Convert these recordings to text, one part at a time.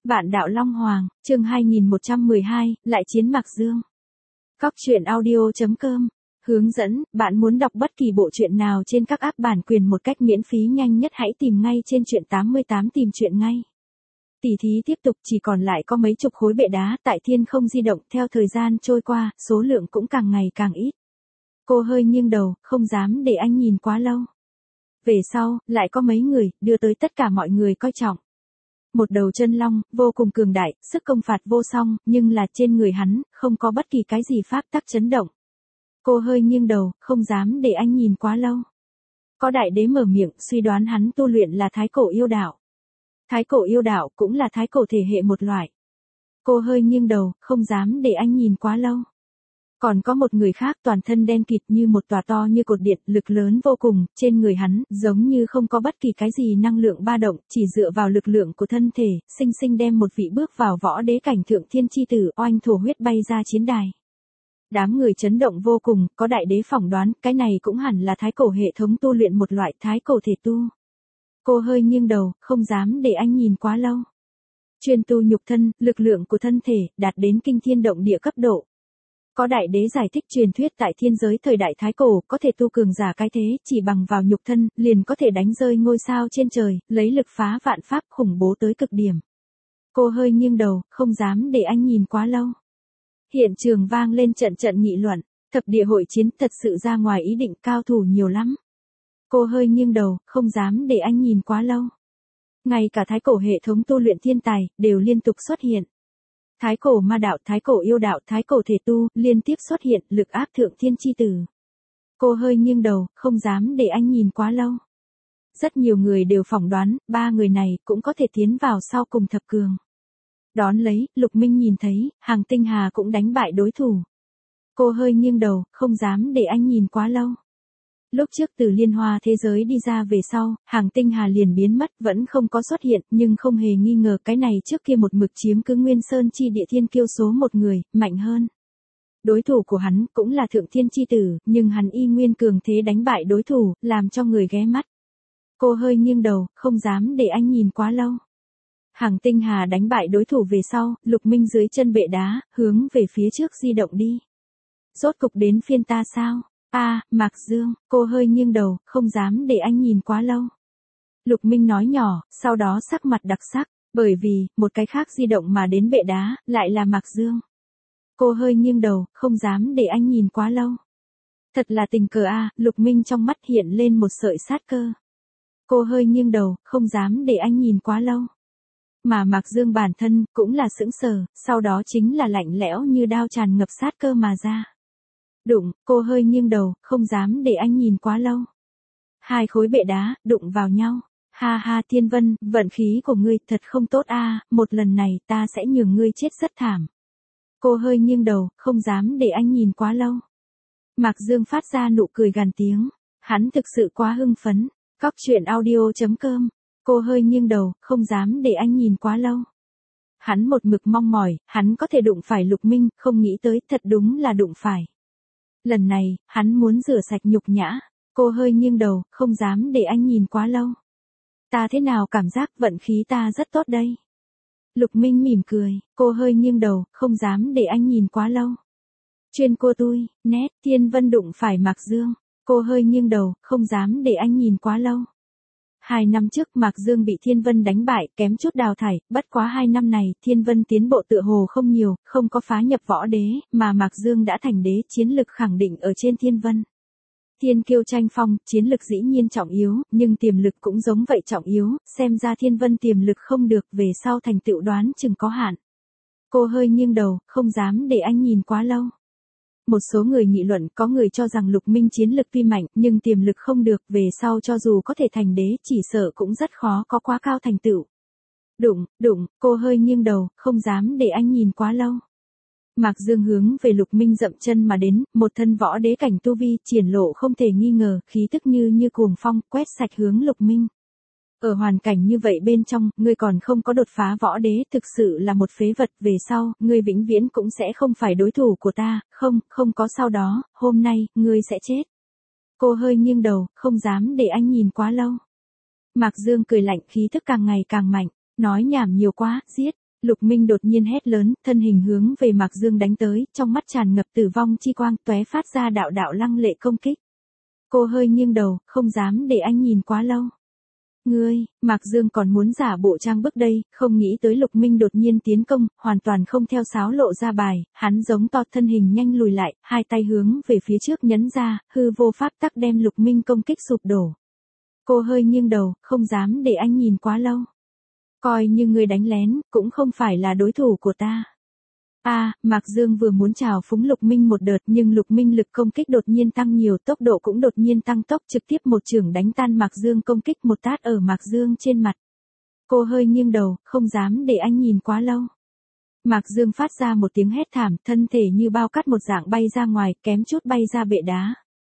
Vạn đạo Long Hoàng, chương 2112, lại chiến Mạc Dương. Cóc truyện audio.com. Hướng dẫn, bạn muốn đọc bất kỳ bộ truyện nào trên các app bản quyền một cách miễn phí nhanh nhất hãy tìm ngay trên truyện 88 tìm truyện ngay. Tỉ thí tiếp tục, chỉ còn lại có mấy chục khối bệ đá tại thiên không di động, theo thời gian trôi qua, số lượng cũng càng ngày càng ít. Cô hơi nghiêng đầu, không dám để anh nhìn quá lâu. Về sau, lại có mấy người, đưa tới tất cả mọi người coi trọng. Một đầu chân long, vô cùng cường đại, sức công phạt vô song, nhưng là trên người hắn, không có bất kỳ cái gì pháp tắc chấn động. Cô hơi nghiêng đầu, không dám để anh nhìn quá lâu. Có đại đế mở miệng, suy đoán hắn tu luyện là thái cổ yêu đạo. Thái cổ yêu đạo cũng là thái cổ thể hệ một loại. Cô hơi nghiêng đầu, không dám để anh nhìn quá lâu. Còn có một người khác toàn thân đen kịt như một tòa to như cột điện, lực lớn vô cùng, trên người hắn, giống như không có bất kỳ cái gì năng lượng ba động, chỉ dựa vào lực lượng của thân thể, sinh sinh đem một vị bước vào võ đế cảnh thượng thiên chi tử, oanh thổ huyết bay ra chiến đài. Đám người chấn động vô cùng, có đại đế phỏng đoán, cái này cũng hẳn là thái cổ hệ thống tu luyện một loại thái cổ thể tu. Cô hơi nghiêng đầu, không dám để anh nhìn quá lâu. Chuyên tu nhục thân, lực lượng của thân thể, đạt đến kinh thiên động địa cấp độ. Có đại đế giải thích truyền thuyết tại thiên giới thời đại thái cổ, có thể tu cường giả cái thế, chỉ bằng vào nhục thân, liền có thể đánh rơi ngôi sao trên trời, lấy lực phá vạn pháp khủng bố tới cực điểm. Cô hơi nghiêng đầu, không dám để anh nhìn quá lâu. Hiện trường vang lên trận trận nghị luận, thập địa hội chiến thật sự ra ngoài ý định, cao thủ nhiều lắm. Cô hơi nghiêng đầu, không dám để anh nhìn quá lâu. Ngay cả thái cổ hệ thống tu luyện thiên tài, đều liên tục xuất hiện. Thái cổ ma đạo, thái cổ yêu đạo, thái cổ thể tu, liên tiếp xuất hiện, lực áp thượng thiên chi tử. Cô hơi nghiêng đầu, không dám để anh nhìn quá lâu. Rất nhiều người đều phỏng đoán, ba người này cũng có thể tiến vào sau cùng thập cường. Đón lấy, Lục Minh nhìn thấy, Hàng Tinh Hà cũng đánh bại đối thủ. Cô hơi nghiêng đầu, không dám để anh nhìn quá lâu. Lúc trước từ liên hoa thế giới đi ra về sau, Hàng Tinh Hà liền biến mất, vẫn không có xuất hiện, nhưng không hề nghi ngờ cái này trước kia một mực chiếm cứ Nguyên Sơn chi địa thiên kiêu số một người, mạnh hơn. Đối thủ của hắn cũng là thượng thiên chi tử, nhưng hắn y nguyên cường thế đánh bại đối thủ, làm cho người ghé mắt. Cô hơi nghiêng đầu, không dám để anh nhìn quá lâu. Hàng Tinh Hà đánh bại đối thủ về sau, Lục Minh dưới chân bệ đá, hướng về phía trước di động đi. Rốt cục đến phiên ta sao? Mạc Dương, cô hơi nghiêng đầu, không dám để anh nhìn quá lâu. Lục Minh nói nhỏ, sau đó sắc mặt đặc sắc, bởi vì, một cái khác di động mà đến bệ đá, lại là Mạc Dương. Cô hơi nghiêng đầu, không dám để anh nhìn quá lâu. Thật là tình cờ Lục Minh trong mắt hiện lên một sợi sát cơ. Cô hơi nghiêng đầu, không dám để anh nhìn quá lâu. Mà Mạc Dương bản thân, cũng là sững sờ, sau đó chính là lạnh lẽo như đao tràn ngập sát cơ mà ra. Đụng, cô hơi nghiêng đầu, không dám để anh nhìn quá lâu. Hai khối bệ đá, đụng vào nhau. Ha ha Thiên Vân, vận khí của ngươi thật không tốt một lần này ta sẽ nhường ngươi chết rất thảm. Cô hơi nghiêng đầu, không dám để anh nhìn quá lâu. Mạc Dương phát ra nụ cười gằn tiếng. Hắn thực sự quá hưng phấn. Cóc truyện audio.com. Cô hơi nghiêng đầu, không dám để anh nhìn quá lâu. Hắn một mực mong mỏi, hắn có thể đụng phải Lục Minh, không nghĩ tới, thật đúng là đụng phải. Lần này, hắn muốn rửa sạch nhục nhã. Cô hơi nghiêng đầu, không dám để anh nhìn quá lâu. Ta thế nào cảm giác vận khí ta rất tốt đây. Lục Minh mỉm cười, cô hơi nghiêng đầu, không dám để anh nhìn quá lâu. Chuyên cô tui, nét, Thiên Vân đụng phải Mạc Dương. Cô hơi nghiêng đầu, không dám để anh nhìn quá lâu. 2 năm trước Mạc Dương bị Thiên Vân đánh bại, kém chút đào thải, bất quá 2 năm này, Thiên Vân tiến bộ tựa hồ không nhiều, không có phá nhập võ đế, mà Mạc Dương đã thành đế, chiến lực khẳng định ở trên Thiên Vân. Thiên kiêu tranh phong, chiến lực dĩ nhiên trọng yếu, nhưng tiềm lực cũng giống vậy trọng yếu, xem ra Thiên Vân tiềm lực không được, về sau thành tựu đoán chừng có hạn. Cô hơi nghiêng đầu, không dám để anh nhìn quá lâu. Một số người nghị luận, có người cho rằng Lục Minh chiến lực tuy mạnh, nhưng tiềm lực không được, về sau cho dù có thể thành đế, chỉ sợ cũng rất khó có quá cao thành tựu. Đụng, cô hơi nghiêng đầu, không dám để anh nhìn quá lâu. Mạc Dương hướng về Lục Minh dậm chân mà đến, một thân võ đế cảnh tu vi, triển lộ không thể nghi ngờ, khí tức như cuồng phong, quét sạch hướng Lục Minh. Ở hoàn cảnh như vậy bên trong, ngươi còn không có đột phá võ đế, thực sự là một phế vật, về sau, ngươi vĩnh viễn cũng sẽ không phải đối thủ của ta, không có sau đó, hôm nay, ngươi sẽ chết. Cô hơi nghiêng đầu, không dám để anh nhìn quá lâu. Mạc Dương cười lạnh, khí thức càng ngày càng mạnh, nói nhảm nhiều quá, giết. Lục Minh đột nhiên hét lớn, thân hình hướng về Mạc Dương đánh tới, trong mắt tràn ngập tử vong chi quang, tóe phát ra đạo đạo lăng lệ công kích. Cô hơi nghiêng đầu, không dám để anh nhìn quá lâu. Ngươi, Mạc Dương còn muốn giả bộ trang bức đây, không nghĩ tới Lục Minh đột nhiên tiến công, hoàn toàn không theo sáo lộ ra bài, hắn giống to thân hình nhanh lùi lại, hai tay hướng về phía trước nhấn ra, hư vô pháp tắc đem Lục Minh công kích sụp đổ. Cô hơi nghiêng đầu, không dám để anh nhìn quá lâu. Coi như ngươi đánh lén, cũng không phải là đối thủ của ta. Mạc Dương vừa muốn chào phúng Lục Minh một đợt nhưng Lục Minh lực công kích đột nhiên tăng nhiều, tốc độ cũng đột nhiên tăng tốc, trực tiếp một chưởng đánh tan Mạc Dương công kích, một tát ở Mạc Dương trên mặt. Cô hơi nghiêng đầu, không dám để anh nhìn quá lâu. Mạc Dương phát ra một tiếng hét thảm, thân thể như bao cát một dạng bay ra ngoài, kém chút bay ra bệ đá.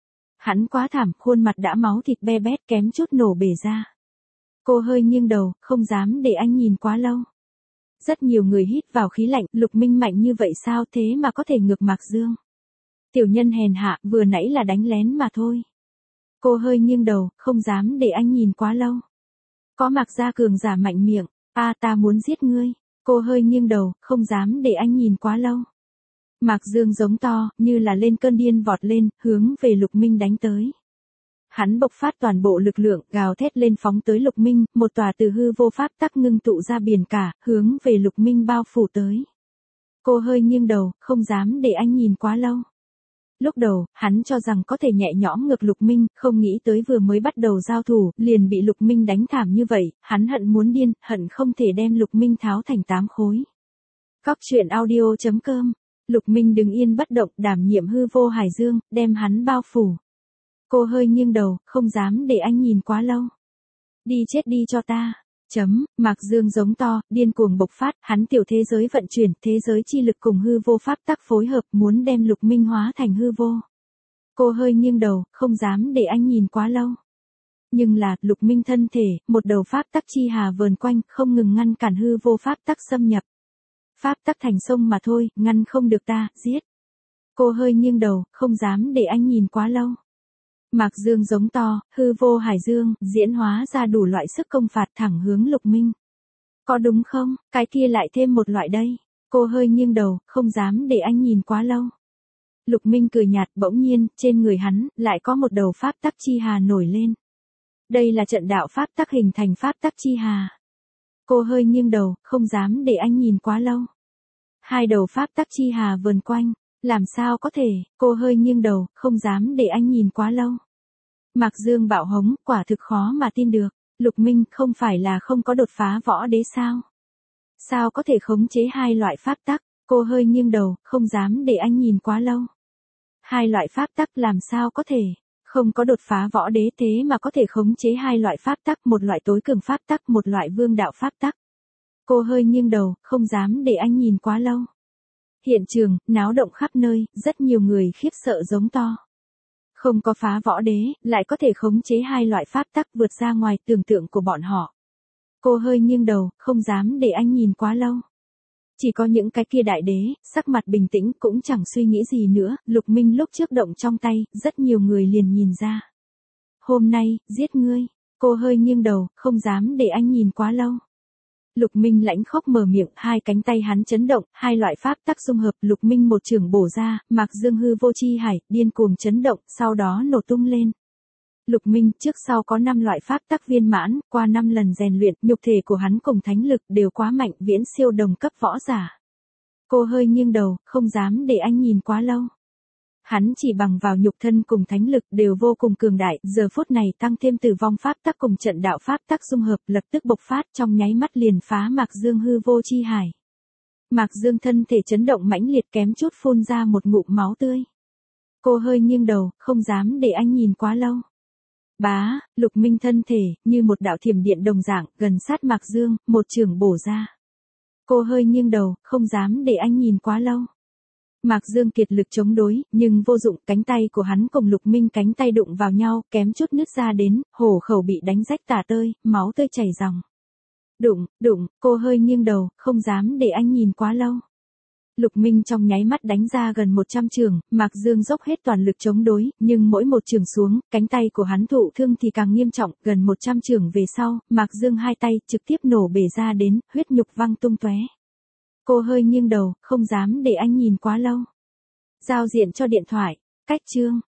Hắn quá thảm, khuôn mặt đã máu thịt be bét, kém chút nổ bể ra. Cô hơi nghiêng đầu, không dám để anh nhìn quá lâu. Rất nhiều người hít vào khí lạnh, Lục Minh mạnh như vậy sao thế mà có thể ngược Mạc Dương. Tiểu nhân hèn hạ, vừa nãy là đánh lén mà thôi. Cô hơi nghiêng đầu, không dám để anh nhìn quá lâu. Có Mạc gia cường giả mạnh miệng, ta muốn giết ngươi. Cô hơi nghiêng đầu, không dám để anh nhìn quá lâu. Mạc Dương giống to, như là lên cơn điên vọt lên, hướng về Lục Minh đánh tới. Hắn bộc phát toàn bộ lực lượng, gào thét lên phóng tới Lục Minh, một tòa từ hư vô pháp tắc ngưng tụ ra biển cả, hướng về Lục Minh bao phủ tới. Cô hơi nghiêng đầu, không dám để anh nhìn quá lâu. Lúc đầu, hắn cho rằng có thể nhẹ nhõm ngược Lục Minh, không nghĩ tới vừa mới bắt đầu giao thủ, liền bị Lục Minh đánh thảm như vậy, hắn hận muốn điên, hận không thể đem Lục Minh tháo thành 8 khối. Cóc truyện audio.com. Lục Minh đứng yên bất động, đảm nhiệm hư vô hải dương, đem hắn bao phủ. Cô hơi nghiêng đầu, không dám để anh nhìn quá lâu. Đi chết đi cho ta. Mạc Dương giống to, điên cuồng bộc phát, hắn tiểu thế giới vận chuyển, thế giới chi lực cùng hư vô pháp tắc phối hợp, muốn đem Lục Minh hóa thành hư vô. Cô hơi nghiêng đầu, không dám để anh nhìn quá lâu. Nhưng là, Lục Minh thân thể, một đầu pháp tắc chi hà vờn quanh, không ngừng ngăn cản hư vô pháp tắc xâm nhập. Pháp tắc thành sông mà thôi, ngăn không được ta, giết. Cô hơi nghiêng đầu, không dám để anh nhìn quá lâu. Mạc Dương giống to, hư vô hải dương, diễn hóa ra đủ loại sức công phạt thẳng hướng Lục Minh. Có đúng không, cái kia lại thêm một loại đây. Cô hơi nghiêng đầu, không dám để anh nhìn quá lâu. Lục Minh cười nhạt, bỗng nhiên, trên người hắn, lại có một đầu pháp tắc chi hà nổi lên. Đây là trận đạo pháp tắc hình thành pháp tắc chi hà. Cô hơi nghiêng đầu, không dám để anh nhìn quá lâu. Hai đầu pháp tắc chi hà vờn quanh. Làm sao có thể, cô hơi nghiêng đầu, không dám để anh nhìn quá lâu. Mạc Dương bạo hống, quả thực khó mà tin được. Lục Minh không phải là không có đột phá võ đế sao? Sao có thể khống chế hai loại pháp tắc? Cô hơi nghiêng đầu, không dám để anh nhìn quá lâu. Hai loại pháp tắc làm sao có thể? Không có đột phá võ đế thế mà có thể khống chế hai loại pháp tắc, một loại tối cường pháp tắc, một loại vương đạo pháp tắc. Cô hơi nghiêng đầu, không dám để anh nhìn quá lâu. Hiện trường, náo động khắp nơi, rất nhiều người khiếp sợ giống to. Không có phá võ đế, lại có thể khống chế hai loại pháp tắc vượt ra ngoài tưởng tượng của bọn họ. Cô hơi nghiêng đầu, không dám để anh nhìn quá lâu. Chỉ có những cái kia đại đế, sắc mặt bình tĩnh cũng chẳng suy nghĩ gì nữa, Lục Minh lúc trước động trong tay, rất nhiều người liền nhìn ra. Hôm nay, giết ngươi. Cô hơi nghiêng đầu, không dám để anh nhìn quá lâu. Lục Minh lãnh khóc mở miệng, hai cánh tay hắn chấn động, hai loại pháp tắc xung hợp, Lục Minh một chưởng bổ ra, Mạc Dương hư vô chi hải, điên cuồng chấn động, sau đó nổ tung lên. Lục Minh trước sau có 5 loại pháp tắc viên mãn, qua 5 lần rèn luyện, nhục thể của hắn cùng thánh lực đều quá mạnh, viễn siêu đồng cấp võ giả. Cô hơi nghiêng đầu, không dám để anh nhìn quá lâu. Hắn chỉ bằng vào nhục thân cùng thánh lực đều vô cùng cường đại, giờ phút này tăng thêm tử vong pháp tắc cùng trận đạo pháp tắc xung hợp, lập tức bộc phát trong nháy mắt liền phá Mạc Dương hư vô chi hải. Mạc Dương thân thể chấn động mãnh liệt, kém chút phun ra một ngụm máu tươi. Cô hơi nghiêng đầu, không dám để anh nhìn quá lâu. Bá, Lục Minh thân thể, như một đạo thiểm điện đồng dạng, gần sát Mạc Dương, một chưởng bổ ra. Cô hơi nghiêng đầu, không dám để anh nhìn quá lâu. Mạc Dương kiệt lực chống đối, nhưng vô dụng, cánh tay của hắn cùng Lục Minh cánh tay đụng vào nhau, kém chút nứt ra đến, hổ khẩu bị đánh rách tả tơi, máu tươi chảy ròng. Đụng, cô hơi nghiêng đầu, không dám để anh nhìn quá lâu. Lục Minh trong nháy mắt đánh ra gần 100 chưởng, Mạc Dương dốc hết toàn lực chống đối, nhưng mỗi một chưởng xuống, cánh tay của hắn thụ thương thì càng nghiêm trọng, gần 100 chưởng về sau, Mạc Dương hai tay trực tiếp nổ bể ra đến, huyết nhục văng tung tóe. Cô hơi nghiêng đầu, không dám để anh nhìn quá lâu. Giao diện cho điện thoại. Cách chương.